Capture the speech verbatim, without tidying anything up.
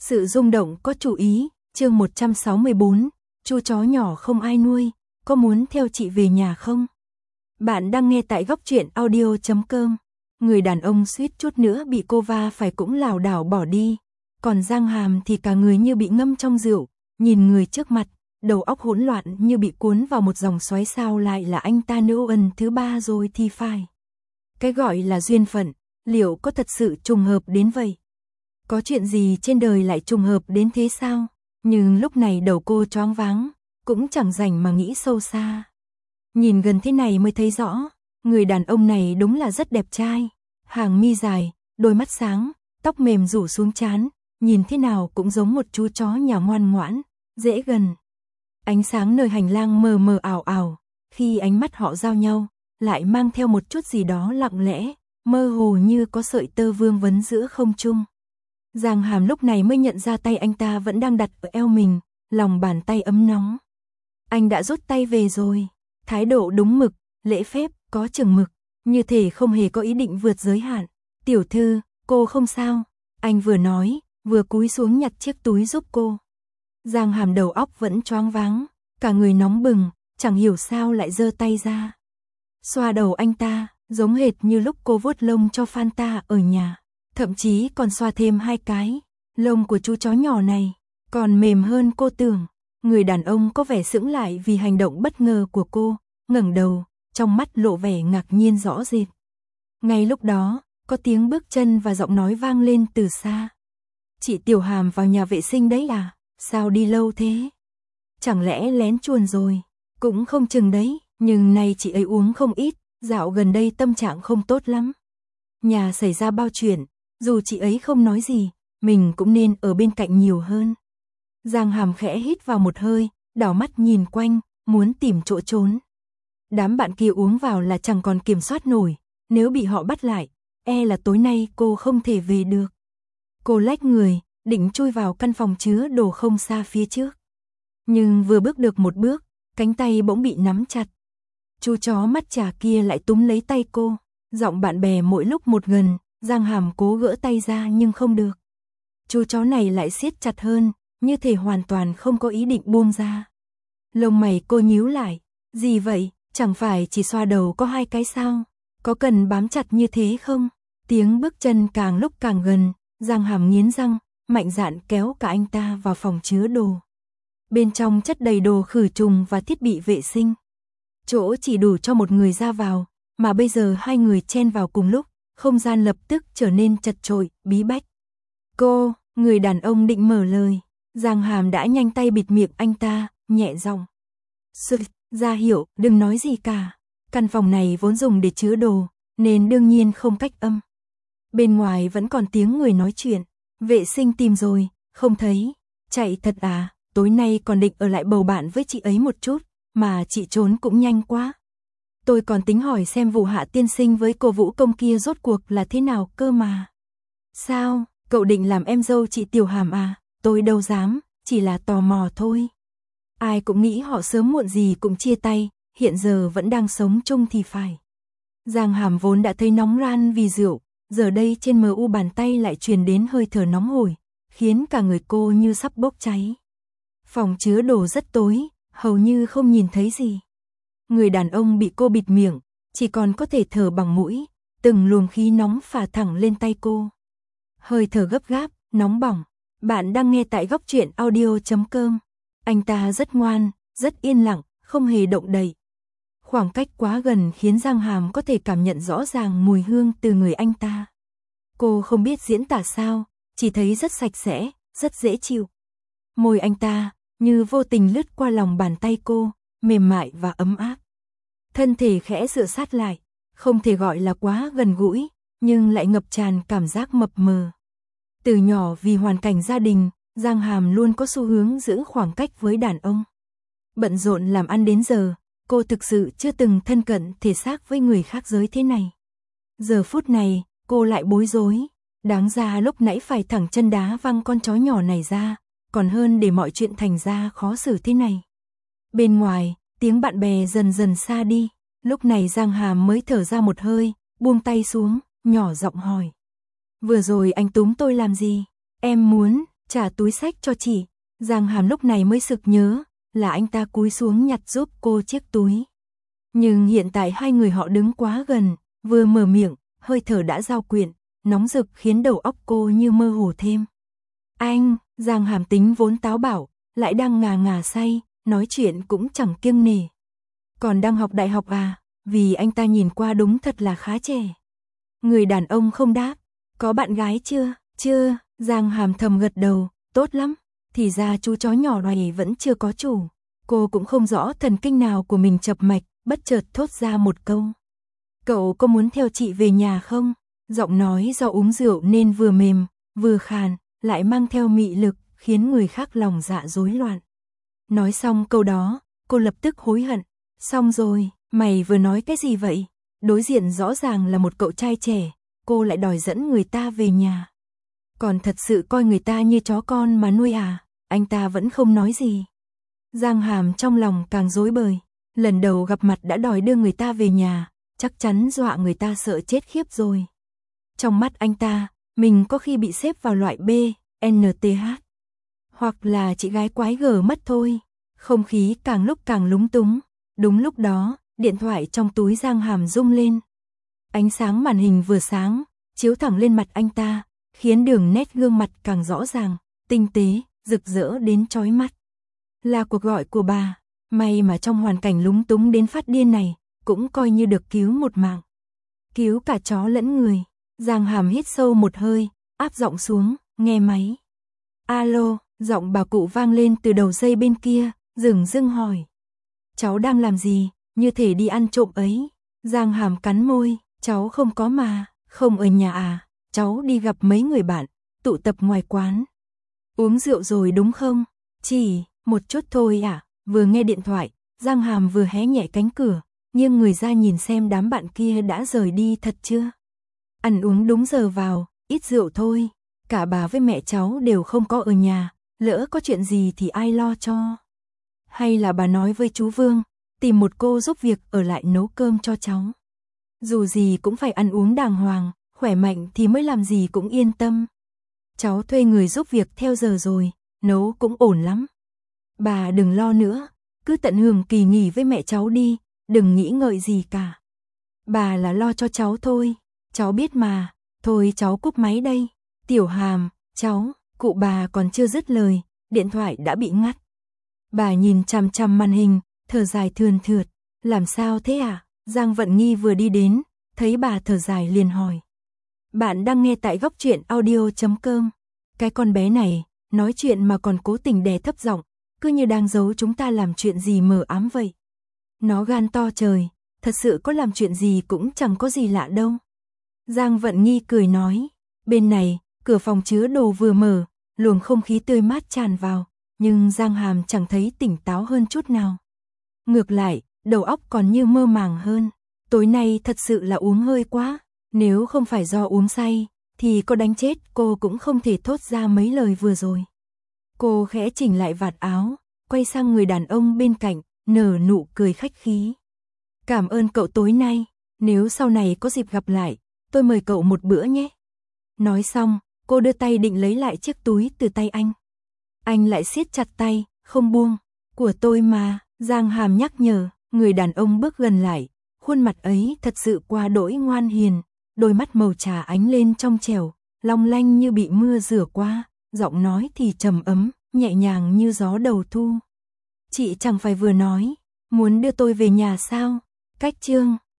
Sự rung động có chủ ý, chương một trăm sáu mươi bốn, chu chó nhỏ không ai nuôi, có muốn theo chị về nhà không? Bạn đang nghe tại góc truyện audio chấm com. Người đàn ông suýt chút nữa bị cô va phải cũng lảo đảo bỏ đi, còn Giang Hàm thì cả người như bị ngâm trong rượu, nhìn người trước mặt, đầu óc hỗn loạn như bị cuốn vào một dòng xoáy. Sao lại là anh ta nữ ân thứ ba rồi thì phải. Cái gọi là duyên phận, liệu có thật sự trùng hợp đến vậy? Có chuyện gì trên đời lại trùng hợp đến thế sao? Nhưng lúc này đầu cô choáng váng, cũng chẳng rảnh mà nghĩ sâu xa. Nhìn gần thế này mới thấy rõ, người đàn ông này đúng là rất đẹp trai. Hàng mi dài, đôi mắt sáng, tóc mềm rủ xuống trán, nhìn thế nào cũng giống một chú chó nhà ngoan ngoãn, dễ gần. Ánh sáng nơi hành lang mờ mờ ảo ảo, khi ánh mắt họ giao nhau, lại mang theo một chút gì đó lặng lẽ, mơ hồ như có sợi tơ vương vấn giữa không trung. Giang Hàm lúc này mới nhận ra tay anh ta vẫn đang đặt ở eo mình, lòng bàn tay ấm nóng. Anh đã rút tay về rồi, thái độ đúng mực, lễ phép, có chừng mực, như thể không hề có ý định vượt giới hạn. Tiểu thư, cô không sao, anh vừa nói, vừa cúi xuống nhặt chiếc túi giúp cô. Giang Hàm đầu óc vẫn choáng váng, cả người nóng bừng, chẳng hiểu sao lại giơ tay ra. Xoa đầu anh ta, giống hệt như lúc cô vuốt lông cho Fanta ở nhà. Thậm chí còn xoa thêm hai cái, lông của chú chó nhỏ này còn mềm hơn cô tưởng. Người đàn ông có vẻ sững lại vì hành động bất ngờ của cô, ngẩng đầu, trong mắt lộ vẻ ngạc nhiên rõ rệt. Ngay lúc đó, có tiếng bước chân và giọng nói vang lên từ xa. Chị Tiểu Hàm vào nhà vệ sinh đấy à? Sao đi lâu thế? Chẳng lẽ lén chuồn rồi? Cũng không chừng đấy, nhưng nay chị ấy uống không ít, dạo gần đây tâm trạng không tốt lắm. Nhà xảy ra bao chuyện, dù chị ấy không nói gì, mình cũng nên ở bên cạnh nhiều hơn. Giang Hàm khẽ hít vào một hơi, đảo mắt nhìn quanh, muốn tìm chỗ trốn. Đám bạn kia uống vào là chẳng còn kiểm soát nổi, nếu bị họ bắt lại, e là tối nay cô không thể về được. Cô lách người, định chui vào căn phòng chứa đồ không xa phía trước. Nhưng vừa bước được một bước, cánh tay bỗng bị nắm chặt. Chú chó mắt trà kia lại túm lấy tay cô, giọng bạn bè mỗi lúc một gần. Giang Hàm cố gỡ tay ra nhưng không được. Chú chó này lại siết chặt hơn, như thể hoàn toàn không có ý định buông ra. Lông mày cô nhíu lại, gì vậy, chẳng phải chỉ xoa đầu có hai cái sao, có cần bám chặt như thế không? Tiếng bước chân càng lúc càng gần, Giang Hàm nghiến răng, mạnh dạn kéo cả anh ta vào phòng chứa đồ. Bên trong chất đầy đồ khử trùng và thiết bị vệ sinh. Chỗ chỉ đủ cho một người ra vào, mà bây giờ hai người chen vào cùng lúc. Không gian lập tức trở nên chật chội, bí bách. Cô, người đàn ông định mở lời. Giang Hàm đã nhanh tay bịt miệng anh ta, nhẹ giọng. Sự, ra hiệu, đừng nói gì cả. Căn phòng này vốn dùng để chứa đồ, nên đương nhiên không cách âm. Bên ngoài vẫn còn tiếng người nói chuyện. Vệ sinh tìm rồi, không thấy. Chạy thật à, tối nay còn định ở lại bầu bạn với chị ấy một chút, mà chị trốn cũng nhanh quá. Tôi còn tính hỏi xem vụ Hạ tiên sinh với cô Vũ Công kia rốt cuộc là thế nào cơ mà. Sao, cậu định làm em dâu chị Tiểu Hàm à? Tôi đâu dám, chỉ là tò mò thôi. Ai cũng nghĩ họ sớm muộn gì cũng chia tay, hiện giờ vẫn đang sống chung thì phải. Giang Hàm vốn đã thấy nóng ran vì rượu, giờ đây trên mờ u bàn tay lại truyền đến hơi thở nóng hổi, khiến cả người cô như sắp bốc cháy. Phòng chứa đồ rất tối, hầu như không nhìn thấy gì. Người đàn ông bị cô bịt miệng, chỉ còn có thể thở bằng mũi, từng luồng khí nóng phả thẳng lên tay cô. Hơi thở gấp gáp, nóng bỏng. Bạn đang nghe tại góc truyện audio chấm com. Anh ta rất ngoan, rất yên lặng, không hề động đậy. Khoảng cách quá gần khiến Giang Hàm có thể cảm nhận rõ ràng mùi hương từ người anh ta. Cô không biết diễn tả sao, chỉ thấy rất sạch sẽ, rất dễ chịu. Môi anh ta, như vô tình lướt qua lòng bàn tay cô, mềm mại và ấm áp. Thân thể khẽ dựa sát lại, không thể gọi là quá gần gũi, nhưng lại ngập tràn cảm giác mập mờ. Từ nhỏ vì hoàn cảnh gia đình, Giang Hàm luôn có xu hướng giữ khoảng cách với đàn ông. Bận rộn làm ăn đến giờ, cô thực sự chưa từng thân cận thể xác với người khác giới thế này. Giờ phút này, cô lại bối rối, đáng ra lúc nãy phải thẳng chân đá văng con chó nhỏ này ra, còn hơn để mọi chuyện thành ra khó xử thế này. Bên ngoài, tiếng bạn bè dần dần xa đi, lúc này Giang Hàm mới thở ra một hơi, buông tay xuống, nhỏ giọng hỏi. Vừa rồi anh túm tôi làm gì? Em muốn, trả túi xách cho chị. Giang Hàm lúc này mới sực nhớ, là anh ta cúi xuống nhặt giúp cô chiếc túi. Nhưng hiện tại hai người họ đứng quá gần, vừa mở miệng, hơi thở đã giao quyện, nóng rực khiến đầu óc cô như mơ hồ thêm. Anh, Giang Hàm tính vốn táo bạo, lại đang ngà ngà say, nói chuyện cũng chẳng kiêng nể. Còn đang học đại học à, vì anh ta nhìn qua đúng thật là khá trẻ. Người đàn ông không đáp, có bạn gái chưa? Chưa, Giang Hàm thầm gật đầu, tốt lắm. Thì ra chú chó nhỏ này vẫn chưa có chủ. Cô cũng không rõ thần kinh nào của mình chập mạch, bất chợt thốt ra một câu. Cậu có muốn theo chị về nhà không? Giọng nói do uống rượu nên vừa mềm, vừa khàn, lại mang theo mị lực, khiến người khác lòng dạ rối loạn. Nói xong câu đó, cô lập tức hối hận. Xong rồi, mày vừa nói cái gì vậy? Đối diện rõ ràng là một cậu trai trẻ, cô lại đòi dẫn người ta về nhà. Còn thật sự coi người ta như chó con mà nuôi à? Anh ta vẫn không nói gì. Giang Hàm trong lòng càng rối bời. Lần đầu gặp mặt đã đòi đưa người ta về nhà, chắc chắn dọa người ta sợ chết khiếp rồi. Trong mắt anh ta, mình có khi bị xếp vào loại B, en tê hát. Hoặc là chị gái quái gở mất thôi. Không khí càng lúc càng lúng túng. Đúng lúc đó, điện thoại trong túi Giang Hàm rung lên. Ánh sáng màn hình vừa sáng, chiếu thẳng lên mặt anh ta, khiến đường nét gương mặt càng rõ ràng, tinh tế, rực rỡ đến chói mắt. Là cuộc gọi của bà, may mà trong hoàn cảnh lúng túng đến phát điên này, cũng coi như được cứu một mạng. Cứu cả chó lẫn người. Giang Hàm hít sâu một hơi, áp giọng xuống, nghe máy. Alo, giọng bà cụ vang lên từ đầu dây bên kia, dửng dưng hỏi. Cháu đang làm gì, như thể đi ăn trộm ấy. Giang Hàm cắn môi, cháu không có mà, không ở nhà à, cháu đi gặp mấy người bạn, tụ tập ngoài quán. Uống rượu rồi đúng không? Chỉ, một chút thôi à, vừa nghe điện thoại, Giang Hàm vừa hé nhẹ cánh cửa, nghiêng người ra nhìn xem đám bạn kia đã rời đi thật chưa. Ăn uống đúng giờ vào, ít rượu thôi, cả bà với mẹ cháu đều không có ở nhà, lỡ có chuyện gì thì ai lo cho. Hay là bà nói với chú Vương, tìm một cô giúp việc ở lại nấu cơm cho cháu. Dù gì cũng phải ăn uống đàng hoàng, khỏe mạnh thì mới làm gì cũng yên tâm. Cháu thuê người giúp việc theo giờ rồi, nấu cũng ổn lắm. Bà đừng lo nữa, cứ tận hưởng kỳ nghỉ với mẹ cháu đi, đừng nghĩ ngợi gì cả. Bà là lo cho cháu thôi, cháu biết mà, thôi cháu cúp máy đây. Tiểu Hàm, cháu, cụ bà còn chưa dứt lời, điện thoại đã bị ngắt. Bà nhìn chằm chằm màn hình, thở dài thườn thượt, làm sao thế à? Giang Vận Nghi vừa đi đến, thấy bà thở dài liền hỏi. Bạn đang nghe tại góc truyện audio chấm com. Cái con bé này, nói chuyện mà còn cố tình đè thấp giọng, cứ như đang giấu chúng ta làm chuyện gì mờ ám vậy. Nó gan to trời, thật sự có làm chuyện gì cũng chẳng có gì lạ đâu. Giang Vận Nghi cười nói, bên này, cửa phòng chứa đồ vừa mở, luồng không khí tươi mát tràn vào, nhưng Giang Hàm chẳng thấy tỉnh táo hơn chút nào. Ngược lại, đầu óc còn như mơ màng hơn. Tối nay thật sự là uống hơi quá, nếu không phải do uống say, thì có đánh chết cô cũng không thể thốt ra mấy lời vừa rồi. Cô khẽ chỉnh lại vạt áo, quay sang người đàn ông bên cạnh, nở nụ cười khách khí. Cảm ơn cậu tối nay, nếu sau này có dịp gặp lại, tôi mời cậu một bữa nhé. Nói xong, cô đưa tay định lấy lại chiếc túi từ tay anh. Anh lại siết chặt tay, không buông. Của tôi mà, Giang Hàm nhắc nhở, người đàn ông bước gần lại, khuôn mặt ấy thật sự quá đỗi ngoan hiền, đôi mắt màu trà ánh lên trong trẻo, long lanh như bị mưa rửa qua, giọng nói thì trầm ấm, nhẹ nhàng như gió đầu thu. Chị chẳng phải vừa nói, muốn đưa tôi về nhà sao? Cách chương